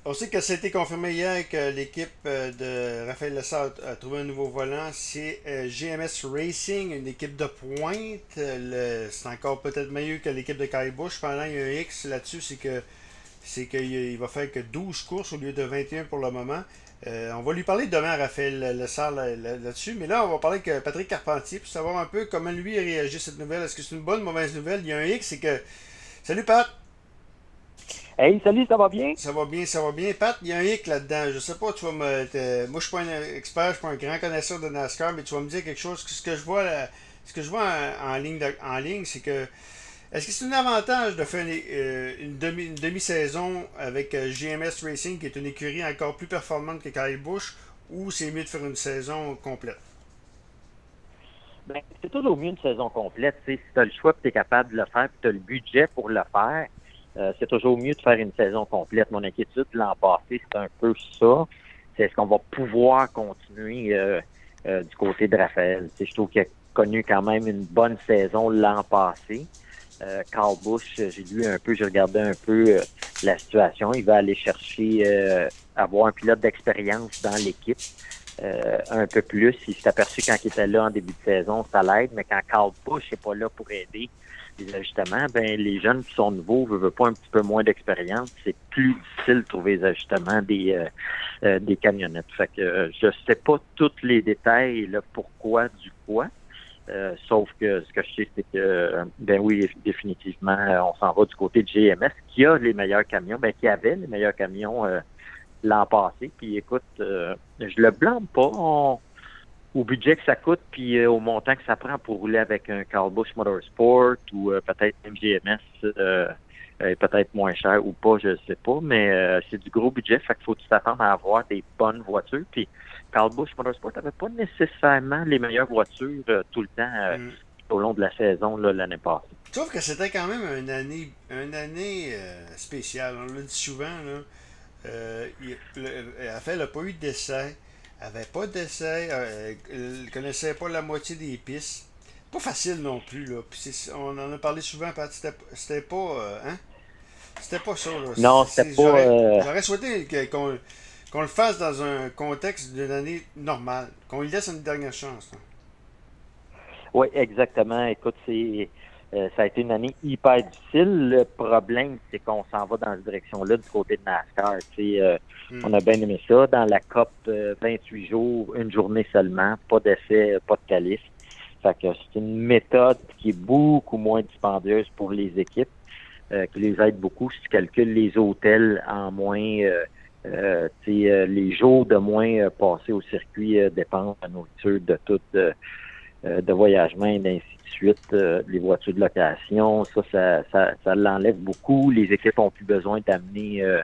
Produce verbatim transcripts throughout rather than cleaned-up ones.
On sait que ça a été confirmé hier que l'équipe euh, de Raphaël Lessard a trouvé un nouveau volant. C'est euh, G M S Racing, une équipe de pointe. Euh, le- c'est encore peut-être meilleur que l'équipe de Kyle Busch. Cependant, il y a un X là-dessus, c'est que c'est qu'il il va faire que douze courses au lieu de vingt et un pour le moment. Euh, on va lui parler demain à Raphaël Lessard là- là- là-dessus. Mais là, on va parler avec Patrick Carpentier pour savoir un peu comment lui a réagi à cette nouvelle. Est-ce que c'est une bonne ou mauvaise nouvelle? Il y a un X, c'est que. Salut Pat! Hey, salut, ça va bien? Ça va bien, ça va bien. Pat, il y a un hic là-dedans. Je sais pas, tu vas me. te- Moi, je suis pas un expert, je suis pas un grand connaisseur de NASCAR, mais tu vas me dire quelque chose. Ce que je vois, là- ce que je vois en, en ligne, de- en ligne, c'est que. Est-ce que c'est un avantage de faire une, euh, une demi, une demi-saison avec euh, G M S Racing, qui est une écurie encore plus performante que Kyle Busch, ou c'est mieux de faire une saison complète? Ben, c'est toujours mieux une saison complète. Tu sais, si tu as le choix et tu es capable de le faire, puis tu as le budget pour le faire, euh, c'est toujours mieux de faire une saison complète. Mon inquiétude l'an passé, c'est un peu ça. C'est est-ce qu'on va pouvoir continuer euh, euh, du côté de Raphaël? Tu sais, je trouve qu'il a connu quand même une bonne saison l'an passé. Euh, Carl Busch, j'ai lu un peu, j'ai regardé un peu euh, la situation. Il va aller chercher euh, avoir un pilote d'expérience dans l'équipe. Euh, un peu plus. Il s'est aperçu quand il était là en début de saison, ça l'aide, mais quand Carl Busch n'est pas là pour aider les ajustements, ben les jeunes qui sont nouveaux ne veulent pas un petit peu moins d'expérience. C'est plus difficile de trouver les ajustements des euh, euh, des camionnettes. Fait que euh, je sais pas tous les détails, le pourquoi du quoi. Euh, sauf que ce que je sais, c'est que, euh, ben oui, définitivement, euh, on s'en va du côté de G M S, qui a les meilleurs camions, ben qui avait les meilleurs camions euh, l'an passé. Puis écoute, euh, je le blâme pas on- au budget que ça coûte, puis euh, au montant que ça prend pour rouler avec un Carl Busch Motorsport ou euh, peut-être M G M S, euh, euh, peut-être moins cher ou pas, je sais pas, mais euh, c'est du gros budget, fait qu'il faut s'attendre à avoir des bonnes voitures. Puis Carl Busch Motorsport n'avait pas nécessairement les meilleures voitures euh, tout le temps euh, Hmm. au long de la saison là, l'année passée. Sauf que c'était quand même une année, une année euh, spéciale. On le dit souvent, là. Euh, il, le, Raphaël n'a pas eu d'essai. Avait pas d'essai. Euh, il ne connaissait pas la moitié des pistes. Pas facile non plus, là. Puis c'est- on en a parlé souvent, Pat. C'était c'était pas. Euh, hein? C'était pas ça, là. Non, C'est- c'était c'est- pas. J'aurais euh, j'aurais souhaité que- qu'on qu'on le fasse dans un contexte d'une année normale. Qu'on lui laisse une dernière chance, là. Oui, exactement. Écoute, c'est euh, ça a été une année hyper difficile. Le problème, c'est qu'on s'en va dans cette direction-là du côté de NASCAR. Tu sais, euh, Hmm. on a bien aimé ça. Dans la COP, euh, vingt-huit jours, une journée seulement, pas d'essai, pas de qualif. Fait que c'est une méthode qui est beaucoup moins dispendieuse pour les équipes, euh, qui les aide beaucoup. Si tu calcules les hôtels en moins, euh, euh, tu sais, euh, les jours de moins euh, passés au circuit euh, dépendent de la nourriture, de tout. euh, euh, de voyagement et ainsi de suite, euh, les voitures de location, ça, ça, ça, ça l'enlève beaucoup. Les équipes ont plus besoin d'amener euh,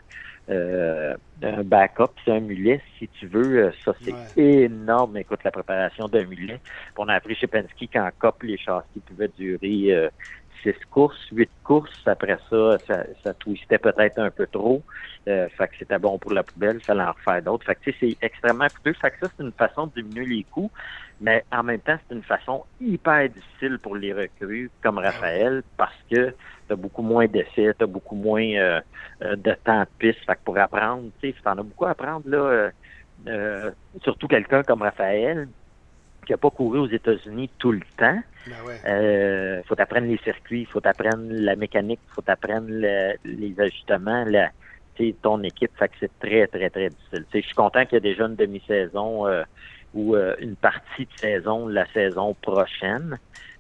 euh, un backup, c'est un mulet, si tu veux. Euh, Ça, c'est Ouais. énorme. Écoute, la préparation d'un mulet. On a appris chez Penske qu'en COP, les châssis pouvaient durer euh, six courses, huit courses. Après ça, ça, ça twistait peut-être un peu trop. Euh, fait que c'était bon pour la poubelle, ça en refaire d'autres. Fait que tu sais, c'est extrêmement coûteux. Fait que ça, c'est une façon de diminuer les coûts. Mais en même temps, c'est une façon hyper difficile pour les recrues comme Ben oui. Raphaël parce que tu as beaucoup moins d'essais, tu as beaucoup moins euh, euh, de temps de piste. Fait que pour apprendre, tu sais, tu en as beaucoup à apprendre, là, euh, euh, surtout quelqu'un comme Raphaël qui n'a pas couru aux États-Unis tout le temps. Ben ouais. Euh, faut apprendre les circuits, il faut apprendre la mécanique, il faut apprendre le- les ajustements, la, tu sais, ton équipe. Fait que c'est très, très, très difficile. Tu sais, je suis content qu'il y ait déjà une demi-saison euh, ou euh, une partie de saison la saison prochaine.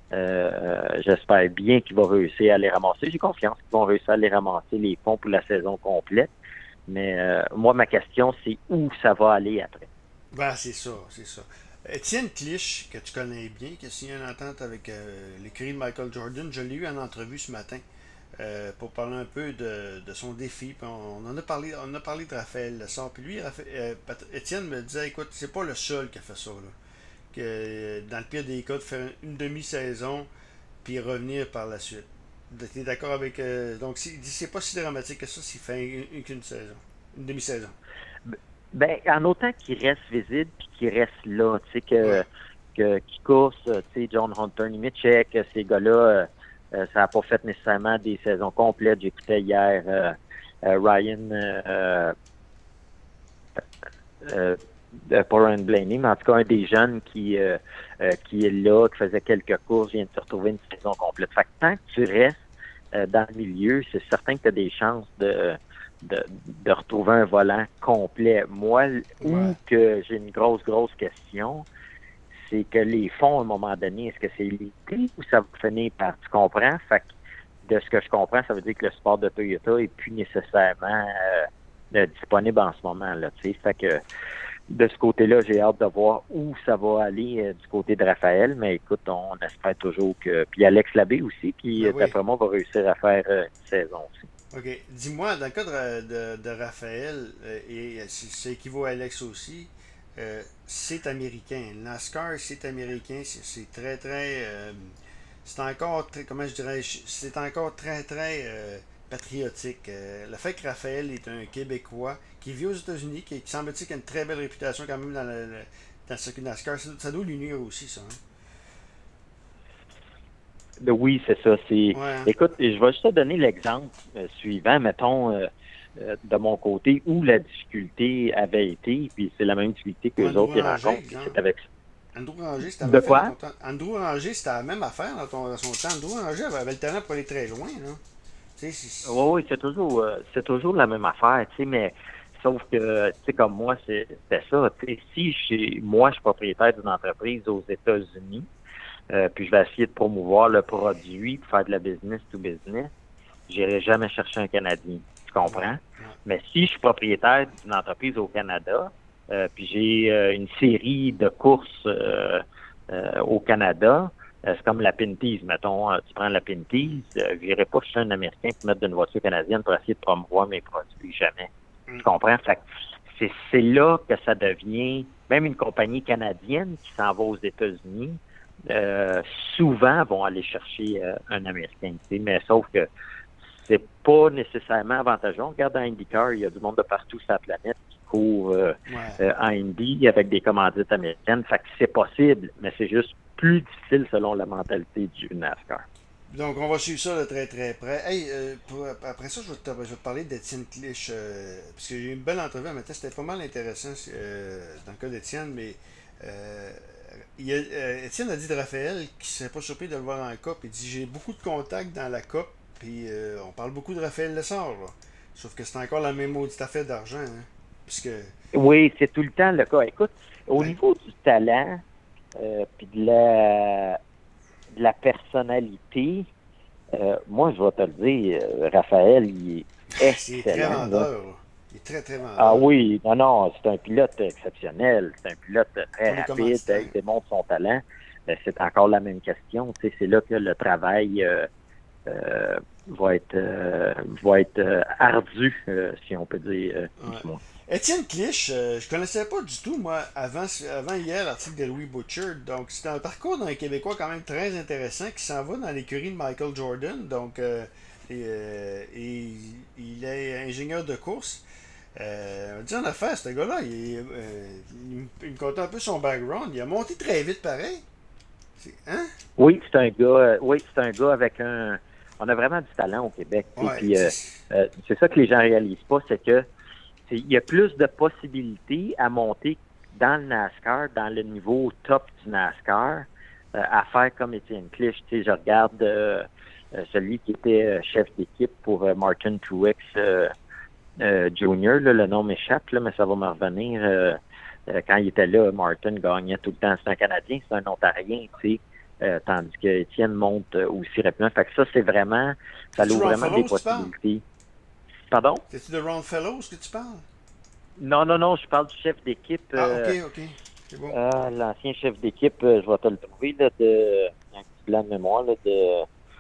Euh, j'espère bien qu'il va réussir à les ramasser. J'ai confiance qu'ils vont réussir à les ramasser les fonds pour la saison complète. Mais euh, moi, ma question, c'est où ça va aller après. Ben, c'est ça, c'est ça. Étienne Clich, que tu connais bien, qui a signé une entente avec euh, l'écurie de Michael Jordan, je l'ai eu en entrevue ce matin euh, pour parler un peu de, de son défi. Puis on, on en a parlé, on a parlé de Raphaël Lessard. Puis lui, Raphaël- euh, Pat- Étienne me disait, écoute, c'est pas le seul qui a fait ça, là. Que euh, dans le pire des cas, de faire une demi-saison puis revenir par la suite. T'es d'accord avec. Euh, donc, c'est- il dit c'est pas si dramatique que ça s'il fait une, une, qu'une saison. Une demi-saison. Ben, en autant qu'il reste visible puis qu'il reste là, tu sais, Ouais. que, que qui course, tu sais, John Hunter, Nemechek, ces gars-là, euh, euh, ça n'a pas fait nécessairement des saisons complètes. J'écoutais hier euh, euh, Ryan euh, euh, euh, pas Ryan Blaney, mais en tout cas un des jeunes qui, euh, euh, qui est là, qui faisait quelques courses, vient de se retrouver une saison complète. Fait que tant que tu restes euh, dans le milieu, c'est certain que tu as des chances de, de, de retrouver un volant complet. Moi, où Ouais. que j'ai une grosse, grosse question, c'est que les fonds, à un moment donné, est-ce que c'est limité ou ça va finir par, tu comprends? Fait que de ce que je comprends, ça veut dire que le sport de Toyota est plus nécessairement euh, disponible en ce moment, là, tu sais. Fait que de ce côté-là, j'ai hâte de voir où ça va aller euh, du côté de Raphaël, mais écoute, on espère toujours que... Puis Alex Labbé aussi, qui, Ben oui. d'après moi, va réussir à faire euh, une saison aussi. OK. Dis-moi, dans le cas de, de, de Raphaël, euh, et ça équivaut à Alex aussi, euh, c'est américain. Le NASCAR, c'est américain. C'est très, très... Euh, c'est encore, très, comment je dirais, c'est encore très, très euh, patriotique. Euh, le fait que Raphaël est un Québécois qui vit aux États-Unis, qui, qui semble-t-il qu'il a une très belle réputation quand même dans le, le, dans le circuit NASCAR, ça, ça doit l'unir aussi, ça. Hein? Ben oui, c'est ça. C'est... Ouais. Écoute, je vais juste te donner l'exemple euh, suivant, mettons, euh, euh, de mon côté, où la difficulté avait été, puis c'est la même difficulté que les Andrew autres ils Ranger, rencontrent, puis exemple. c'est avec... Andrew Ranger, c'était la De même affaire dans quoi? ton temps. Andrew Ranger, c'était la même affaire dans, ton, dans son temps. Andrew Ranger avait le talent pour aller très loin, là. Tu sais, c'est... Oui, oui, c'est toujours, euh, c'est toujours la même affaire, tu sais, mais sauf que, tu sais, comme moi, c'est, c'était ça, tu sais, si j'ai, moi, je suis propriétaire d'une entreprise aux États-Unis, euh, puis je vais essayer de promouvoir le produit, puis faire de la business to business, j'irai jamais chercher un Canadien, tu comprends? Ouais, ouais. Mais si je suis propriétaire d'une entreprise au Canada, euh, puis j'ai euh, une série de courses euh, euh, au Canada, euh, c'est comme la Pinty's, mettons, euh, tu prends la Pinty's, euh, je n'irai pas chez un Américain pour mettre d'une voiture canadienne pour essayer de promouvoir mes produits, jamais. Mm. Tu comprends? Fait que c'est, c'est là que ça devient, même une compagnie canadienne qui s'en va aux États-Unis, euh, souvent vont aller chercher euh, un Américain, tu sais, mais sauf que c'est pas nécessairement avantageux. On regarde dans IndyCar, il y a du monde de partout sur la planète qui court euh, Ouais. euh, en Indy avec des commandites américaines. Fait que c'est possible, mais c'est juste plus difficile selon la mentalité du NASCAR. Donc, on va suivre ça de très très près. Hey, euh, pour- après ça, je vais te, je vais te parler d'Étienne Clich, euh, parce que j'ai eu une belle entrevue à matin, c'était pas mal intéressant euh, dans le cas d'Étienne, mais euh, il a, euh, Étienne a dit de Raphaël qu'il ne serait pas surpris de le voir en Coupe. Il dit j'ai beaucoup de contacts dans la Coupe, puis euh, on parle beaucoup de Raphaël Lessard, là. Sauf que c'est encore la même maudite affaire d'argent, hein, puisque... Oui, c'est tout le temps le cas. Écoute, au Ben, niveau du talent, euh, puis de la, de la personnalité, euh, moi, je vais te le dire, euh, Raphaël, il est c'est très excellent. Là. vendeur, là. Il est très très vendeur. Ah oui, non, non, c'est un pilote exceptionnel. C'est un pilote très Pour les rapide, commanditaires. il démontre son talent. Mais c'est encore la même question. Tu sais, c'est là que le travail euh, euh, va être euh, va être euh, ardu, euh, si on peut dire. Euh, Ouais. du moins. Étienne Clich, euh, je connaissais pas du tout, moi, avant, avant hier, l'article de Louis Butcher. Donc, c'est un parcours d'un Québécois quand même très intéressant qui s'en va dans l'écurie de Michael Jordan. Donc, euh, et, euh, et il est ingénieur de course. Euh, on dit en affaire, ce gars-là, il, est, euh, il, il me contait un peu son background. Il a monté très vite pareil. C'est- Hein? Oui, c'est un gars. euh, oui, c'est un gars avec un. On a vraiment du talent au Québec. tu sais, Ouais, Puis euh, c'est- euh, c'est ça que les gens réalisent pas, c'est que c'est- il y a plus de possibilités à monter dans le NASCAR, dans le niveau top du NASCAR, euh, à faire comme Étienne Clich. Tu sais, je regarde euh, euh, celui qui était euh, chef d'équipe pour euh, Martin Truex euh, euh, Junior, là, le nom m'échappe, là, mais ça va me revenir. Euh, euh, quand il était là, Martin gagnait tout le temps. C'est un Canadien, c'est un Ontarien, tu sais. Euh, tandis que Étienne monte euh, aussi rapidement. Fait que ça, c'est vraiment, ça C'est-tu ouvre Ron vraiment des Fellows, tu parles? possibilités. Pardon? C'est-tu de Ron Fellows que tu parles? Non, non, non, je parle du chef d'équipe. Ah, ok, Euh, ok. C'est bon. euh, l'ancien chef d'équipe, euh, je vais te le trouver, là, de, un petit blanc de mémoire, là, de,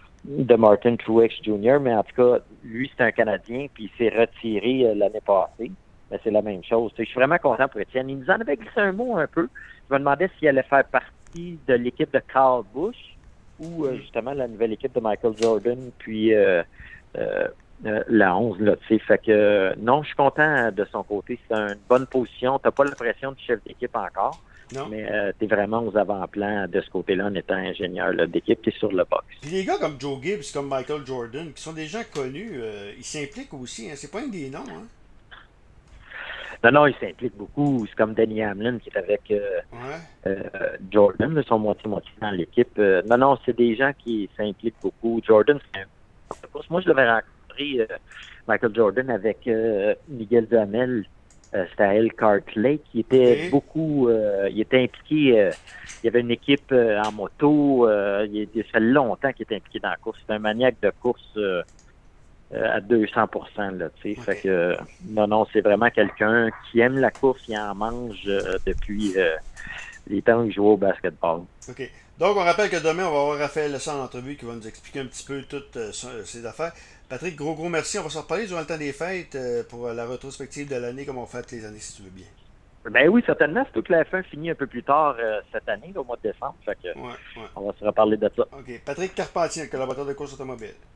de Martin Truex Junior Mais en tout cas, lui, c'est un Canadien, puis il s'est retiré euh, l'année passée. Mais c'est la même chose. Tu sais, je suis vraiment content pour Étienne. Il nous en avait glissé un mot un peu. Je me demandais s'il allait faire partie de l'équipe de Carl Busch ou euh, justement la nouvelle équipe de Michael Jordan, puis euh, euh, euh, la onze, là, tu sais. Fait que euh, non, je suis content de son côté. C'est une bonne position. T'as pas la pression du chef d'équipe encore, Non? mais euh, t'es vraiment aux avant-plans de ce côté-là en étant ingénieur là, d'équipe, t'es sur le box. Puis les gars comme Joe Gibbs, comme Michael Jordan, qui sont des gens connus, euh, ils s'impliquent aussi. Hein. C'est pas un des noms. Hein. Non, non, il s'implique beaucoup. C'est comme Denny Hamlin qui est avec euh, Ouais. euh, Jordan, là, sont moitié-moitié dans l'équipe. Euh, non, non, c'est des gens qui s'impliquent beaucoup. Jordan, c'est un... Moi, je l'avais rencontré, euh, Michael Jordan, avec euh, Miguel Duhamel. Euh, c'était à Elkhart Lake. Il était Okay. beaucoup... Euh, il était impliqué... Euh, il y avait une équipe euh, en moto. Euh, il, il fait longtemps qu'il était impliqué dans la course. C'est un maniaque de course... Euh, à deux cents pour cent là, tu sais. Okay. Fait que non, non, c'est vraiment quelqu'un qui aime la course, il en mange euh, depuis euh, les temps où il jouait au basketball. OK. Donc, on rappelle que demain, on va avoir Raphaël Lessard en entrevue qui va nous expliquer un petit peu toutes euh, ses affaires. Patrick, gros, gros merci. On va se reparler durant le temps des fêtes euh, pour la rétrospective de l'année, comme on fait toutes les années, si tu veux bien. Ben oui, certainement. Surtout que la F un finit un peu plus tard euh, cette année, là, au mois de décembre. Fait que Ouais, ouais. on va se reparler de ça. OK. Patrick Carpentier, collaborateur de course automobile.